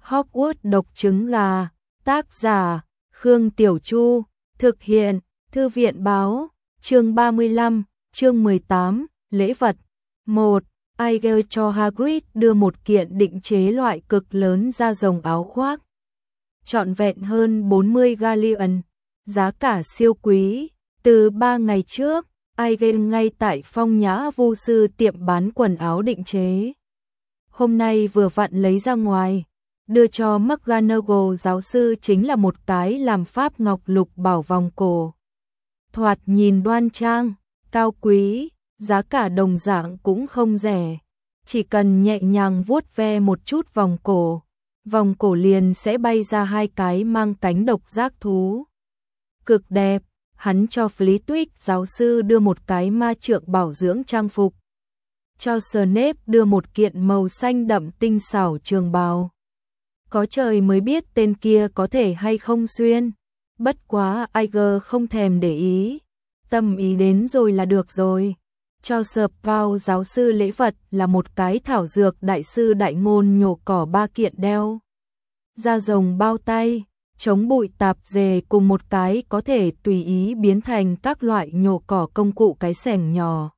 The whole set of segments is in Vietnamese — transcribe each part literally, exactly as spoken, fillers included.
Hogwarts độc trứng gà, tác giả, Khương Tiểu Chu, thực hiện, Thư viện báo, chương ba mươi lăm, chương mười tám, lễ vật. một. Ige cho Hagrid đưa một kiện định chế loại cực lớn da rồng áo khoác. Trọn vẹn hơn bốn mươi galleon, giá cả siêu quý. Từ ba ngày trước, Ige ngay tại Phong Nhã Vu Sư tiệm bán quần áo định chế. Hôm nay vừa vặn lấy ra ngoài, đưa cho McGonagall giáo sư chính là một cái làm pháp ngọc lục bảo vòng cổ. Thoạt nhìn đoan trang, cao quý, giá cả đồng dạng cũng không rẻ. Chỉ cần nhẹ nhàng vuốt ve một chút vòng cổ, vòng cổ liền sẽ bay ra hai cái mang cánh độc giác thú. Cực đẹp, hắn cho Flitwick giáo sư đưa một cái ma trượng bảo dưỡng trang phục. Cho Snape đưa một kiện màu xanh đậm tinh xảo trường bào. Có trời mới biết tên kia có thể hay không xuyên. Bất quá Ige không thèm để ý. Tâm ý đến rồi là được rồi. Cho Sprout giáo sư lễ vật là một cái thảo dược đại sư đại ngôn nhổ cỏ ba kiện đeo. Da rồng bao tay, chống bụi tạp dề cùng một cái có thể tùy ý biến thành các loại nhổ cỏ công cụ cái xẻng nhỏ.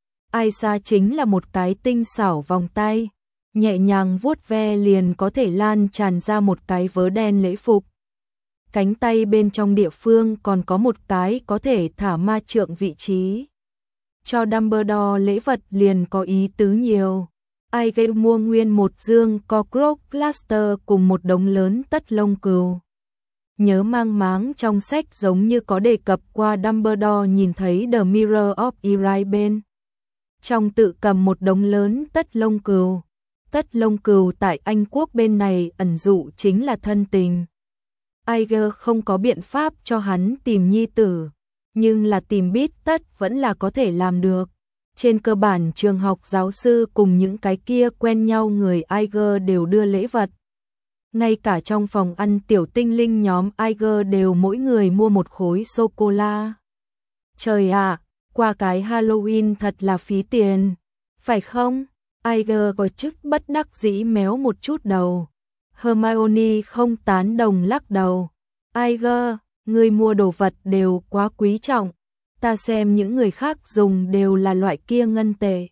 Aisa chính là một cái tinh xảo vòng tay, nhẹ nhàng vuốt ve liền có thể lan tràn ra một cái vớ đen lễ phục. Cánh tay bên trong địa phương còn có một cái có thể thả ma trượng vị trí. Cho Dumbledore lễ vật liền có ý tứ nhiều. Ige mua nguyên một dương Cockroach Plaster cùng một đống lớn tất lông cừu. Nhớ mang máng trong sách giống như có đề cập qua Dumbledore nhìn thấy The Mirror of Erie bên trong tự cầm một đống lớn tất lông cừu. Tất lông cừu tại Anh quốc bên này ẩn dụ chính là thân tình. Ige không có biện pháp cho hắn tìm nhi tử, nhưng là tìm bít tất vẫn là có thể làm được. Trên cơ bản trường học giáo sư cùng những cái kia quen nhau người Ige đều đưa lễ vật. Ngay cả trong phòng ăn tiểu tinh linh nhóm Ige đều mỗi người mua một khối sô-cô-la. Trời ạ, qua cái Halloween thật là phí tiền, phải không? Ige có chút bất đắc dĩ méo một chút đầu. Hermione không tán đồng lắc đầu. Ige, người mua đồ vật đều quá quý trọng. Ta xem những người khác dùng đều là loại kia ngân tệ.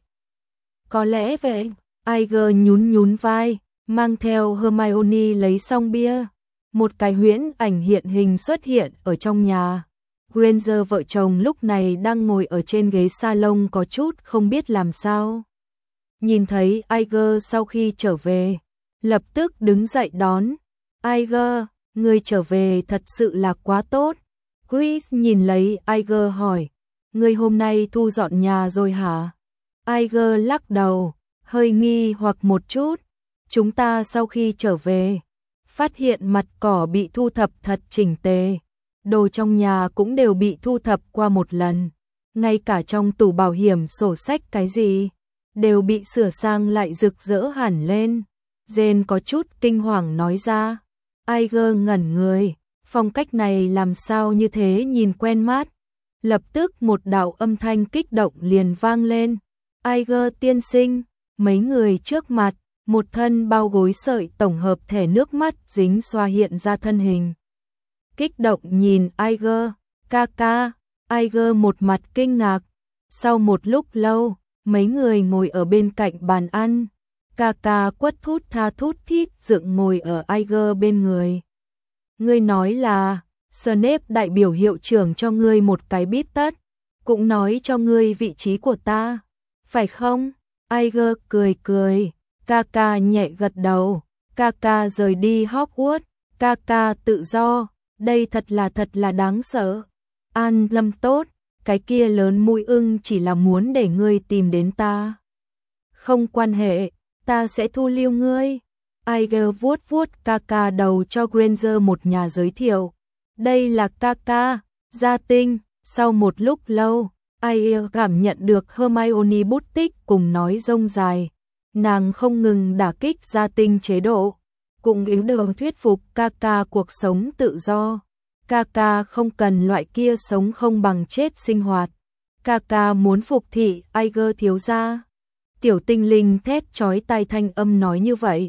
Có lẽ vậy. Ige nhún nhún vai, mang theo Hermione lấy xong bia. Một cái huyễn ảnh hiện hình xuất hiện ở trong nhà. Granger vợ chồng lúc này đang ngồi ở trên ghế salon có chút không biết làm sao. Nhìn thấy Ige sau khi trở về, lập tức đứng dậy đón. Ige, người trở về thật sự là quá tốt. Chris nhìn lấy Ige hỏi, người hôm nay thu dọn nhà rồi hả? Ige lắc đầu, hơi nghi hoặc một chút. Chúng ta sau khi trở về, phát hiện mặt cỏ bị thu thập thật chỉnh tề. Đồ trong nhà cũng đều bị thu thập qua một lần. Ngay cả trong tủ bảo hiểm sổ sách cái gì, đều bị sửa sang lại rực rỡ hẳn lên. Jane có chút kinh hoàng nói ra. Ige ngẩn người, phong cách này làm sao như thế nhìn quen mắt. Lập tức một đạo âm thanh kích động liền vang lên. Ige tiên sinh, mấy người trước mặt, một thân bao gối sợi tổng hợp thẻ nước mắt dính xoa hiện ra thân hình. Kích động nhìn Ige, ca ca, Ige một mặt kinh ngạc. Sau một lúc lâu, mấy người ngồi ở bên cạnh bàn ăn. Ca ca quất thút tha thút thít dựng ngồi ở Ige bên người. Ngươi nói là, Snape đại biểu hiệu trưởng cho ngươi một cái bít tất, cũng nói cho ngươi vị trí của ta, phải không? Ige cười cười, ca ca nhẹ gật đầu, ca ca rời đi Hogwarts, ca ca tự do, đây thật là thật là đáng sợ. An lâm tốt, cái kia lớn mũi ưng chỉ là muốn để ngươi tìm đến ta. Không quan hệ, ta sẽ thu lưu ngươi. Ige vuốt vuốt ca ca đầu cho Granger một nhà giới thiệu. Đây là ca ca, Gia Tinh. Sau một lúc lâu, Ige cảm nhận được Hermione bút tích cùng nói rông dài. Nàng không ngừng đả kích Gia Tinh chế độ, cùng yếu đường thuyết phục ca ca cuộc sống tự do. Ca ca không cần loại kia sống không bằng chết sinh hoạt. Ca ca muốn phục thị Ige thiếu gia. Tiểu tinh linh thét chói tai thanh âm nói như vậy.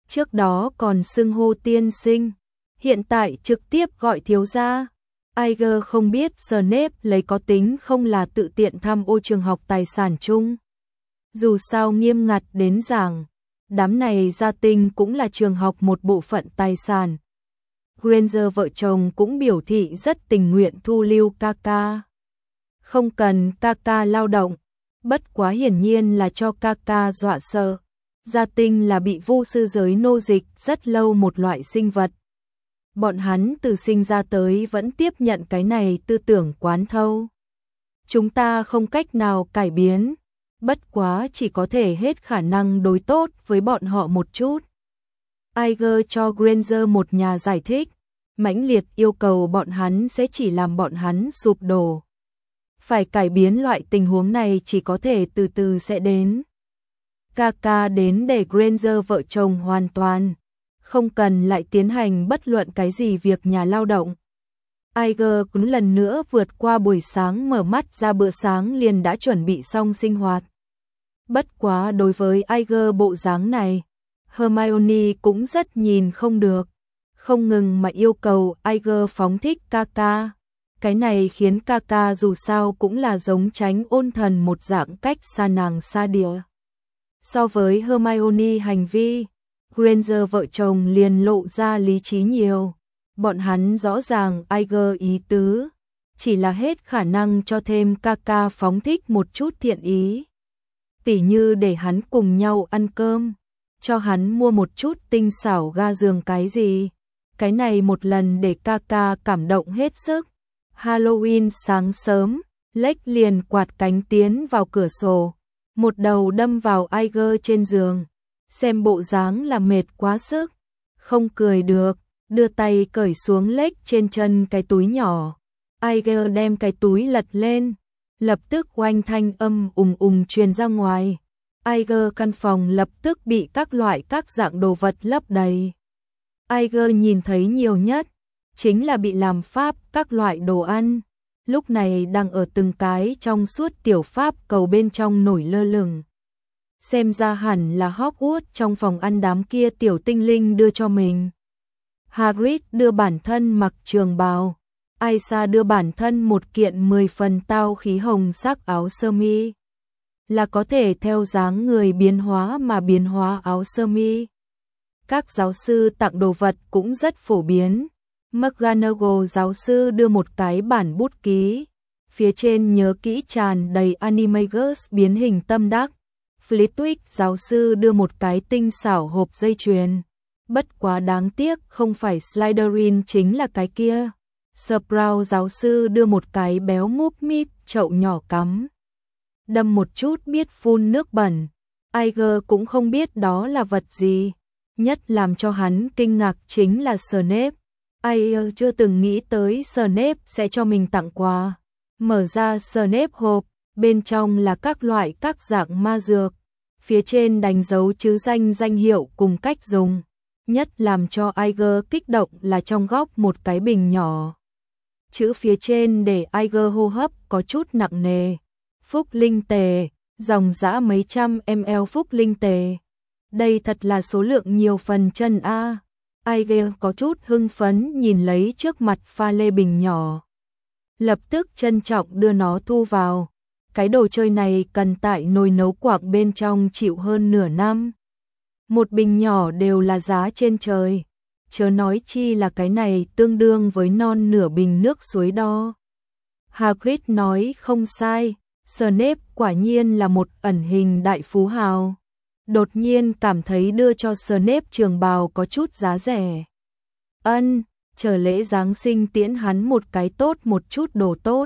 trước đó còn xưng hô tiên sinh, hiện tại trực tiếp gọi thiếu gia. Iger không biết Snape lấy có tính không là tự tiện tham ô trường học tài sản chung. Dù sao nghiêm ngặt đến rằng, đám này gia tinh cũng là trường học một bộ phận tài sản. Granger vợ chồng cũng biểu thị rất tình nguyện thu lưu Kaka. Không cần Kaka lao động, bất quá hiển nhiên là cho Kaka dọa sợ. Gia tinh là bị vu sư giới nô dịch rất lâu một loại sinh vật. Bọn hắn từ sinh ra tới vẫn tiếp nhận cái này tư tưởng quán thâu. Chúng ta không cách nào cải biến, bất quá chỉ có thể hết khả năng đối tốt với bọn họ một chút. Iger cho Granger một nhà giải thích, mãnh liệt yêu cầu bọn hắn sẽ chỉ làm bọn hắn sụp đổ. Phải cải biến loại tình huống này chỉ có thể từ từ sẽ đến. Kaka đến để Granger vợ chồng hoàn toàn không cần lại tiến hành bất luận cái gì việc nhà lao động. Iger cũng lần nữa vượt qua buổi sáng mở mắt ra bữa sáng liền đã chuẩn bị xong sinh hoạt. Bất quá đối với Iger bộ dáng này, Hermione cũng rất nhìn không được, không ngừng mà yêu cầu Iger phóng thích Kaka. Cái này khiến Kaka dù sao cũng là giống tránh ôn thần một dạng cách xa nàng xa địa. So với Hermione hành vi, Granger vợ chồng liền lộ ra lý trí nhiều. Bọn hắn rõ ràng Iger ý tứ, chỉ là hết khả năng cho thêm Kaka phóng thích một chút thiện ý. Tỉ như để hắn cùng nhau ăn cơm, cho hắn mua một chút tinh xảo ga giường cái gì. Cái này một lần để Kaka cảm động hết sức. Halloween sáng sớm, Lệch liền quạt cánh tiến vào cửa sổ, một đầu đâm vào Iger trên giường. Xem bộ dáng là mệt quá sức, không cười được, đưa tay cởi xuống Lệch trên chân cái túi nhỏ. Iger đem cái túi lật lên, lập tức oanh thanh âm ùng ùng truyền ra ngoài. Iger căn phòng lập tức bị các loại các dạng đồ vật lấp đầy. Iger nhìn thấy nhiều nhất chính là bị làm pháp các loại đồ ăn, lúc này đang ở từng cái trong suốt tiểu pháp cầu bên trong nổi lơ lửng. Xem ra hẳn là Hogwarts trong phòng ăn đám kia tiểu tinh linh đưa cho mình. Hagrid đưa bản thân mặc trường bào, Aisa đưa bản thân một kiện mười phần tao khí hồng sắc áo sơ mi, là có thể theo dáng người biến hóa mà biến hóa áo sơ mi. Các giáo sư tặng đồ vật cũng rất phổ biến. McGonagall giáo sư đưa một cái bản bút ký, phía trên nhớ kỹ tràn đầy Animagus biến hình tâm đắc. Flitwick giáo sư đưa một cái tinh xảo hộp dây chuyền, bất quá đáng tiếc không phải Slytherin chính là cái kia. Sprout giáo sư đưa một cái béo múp mít chậu nhỏ cắm đâm một chút biết phun nước bẩn. Iger cũng không biết đó là vật gì. Nhất làm cho hắn kinh ngạc chính là Snape. Iger chưa từng nghĩ tới Snape sẽ cho mình tặng quà. Mở ra Snape hộp, bên trong là các loại các dạng ma dược. Phía trên đánh dấu chữ danh danh hiệu cùng cách dùng. Nhất làm cho Iger kích động là trong góc một cái bình nhỏ. Chữ phía trên để Iger hô hấp có chút nặng nề. Phúc linh tề, dòng dã mấy trăm ml phúc linh tề. Đây thật là số lượng nhiều phần chân a. Iger có chút hưng phấn nhìn lấy trước mặt pha lê bình nhỏ. Lập tức trân trọng đưa nó thu vào. Cái đồ chơi này cần tại nồi nấu quạc bên trong chịu hơn nửa năm. Một bình nhỏ đều là giá trên trời. Chớ nói chi là cái này tương đương với non nửa bình nước suối đo. Hagrid nói không sai, Snape quả nhiên là một ẩn hình đại phú hào. Đột nhiên cảm thấy đưa cho Snape trường bào có chút giá rẻ. Ân, chờ lễ Giáng sinh tiễn hắn một cái tốt một chút đồ tốt.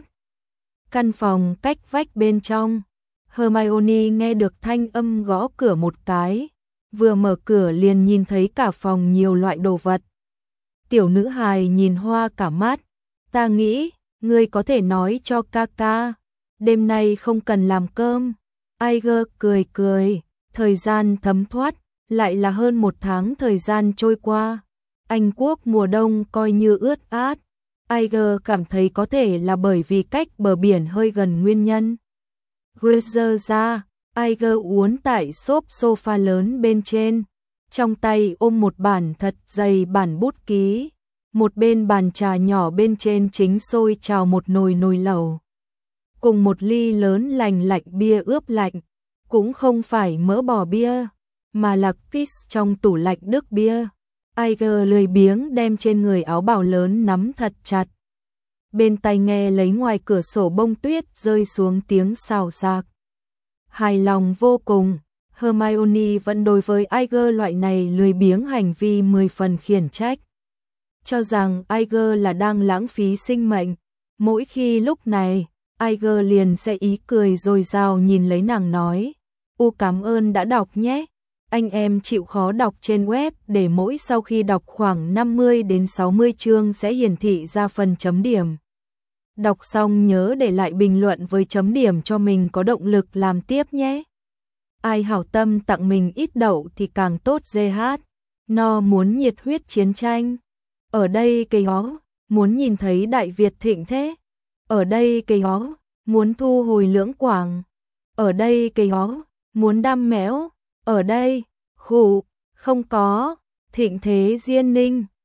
Căn phòng cách vách bên trong, Hermione nghe được thanh âm gõ cửa một cái, vừa mở cửa liền nhìn thấy cả phòng nhiều loại đồ vật. Tiểu nữ hài nhìn hoa cả mắt, ta nghĩ, ngươi có thể nói cho Kaka, đêm nay không cần làm cơm. Iger cười cười, thời gian thấm thoát, lại là hơn một tháng thời gian trôi qua. Anh quốc mùa đông coi như ướt át. Iger cảm thấy có thể là bởi vì cách bờ biển hơi gần nguyên nhân. Granger ra, Iger uốn tại xốp sofa lớn bên trên, trong tay ôm một bản thật dày bản bút ký. Một bên bàn trà nhỏ bên trên chính sôi trào một nồi nồi lẩu. Cùng một ly lớn lành lạnh bia ướp lạnh, cũng không phải mỡ bò bia, mà là Kiss trong tủ lạnh đức bia. Iger lười biếng đem trên người áo bào lớn nắm thật chặt. Bên tai nghe lấy ngoài cửa sổ bông tuyết rơi xuống tiếng xào xạc. Hài lòng vô cùng, Hermione vẫn đối với Iger loại này lười biếng hành vi mười phần khiển trách. Cho rằng Iger là đang lãng phí sinh mệnh. Mỗi khi lúc này, Iger liền sẽ ý cười rồi rào nhìn lấy nàng nói. U cảm ơn đã đọc nhé. Anh em chịu khó đọc trên web để mỗi sau khi đọc khoảng năm mươi đến sáu mươi chương sẽ hiển thị ra phần chấm điểm. Đọc xong nhớ để lại bình luận với chấm điểm cho mình có động lực làm tiếp nhé. Ai hảo tâm tặng mình ít đậu thì càng tốt giê hát. No muốn nhiệt huyết chiến tranh. Ở đây cây ó, muốn nhìn thấy Đại Việt thịnh thế. Ở đây cây ó, muốn thu hồi Lưỡng Quảng. Ở đây cây ó, muốn đam mẽo. Ở đây, khủ, không có, thịnh thế Diên Ninh.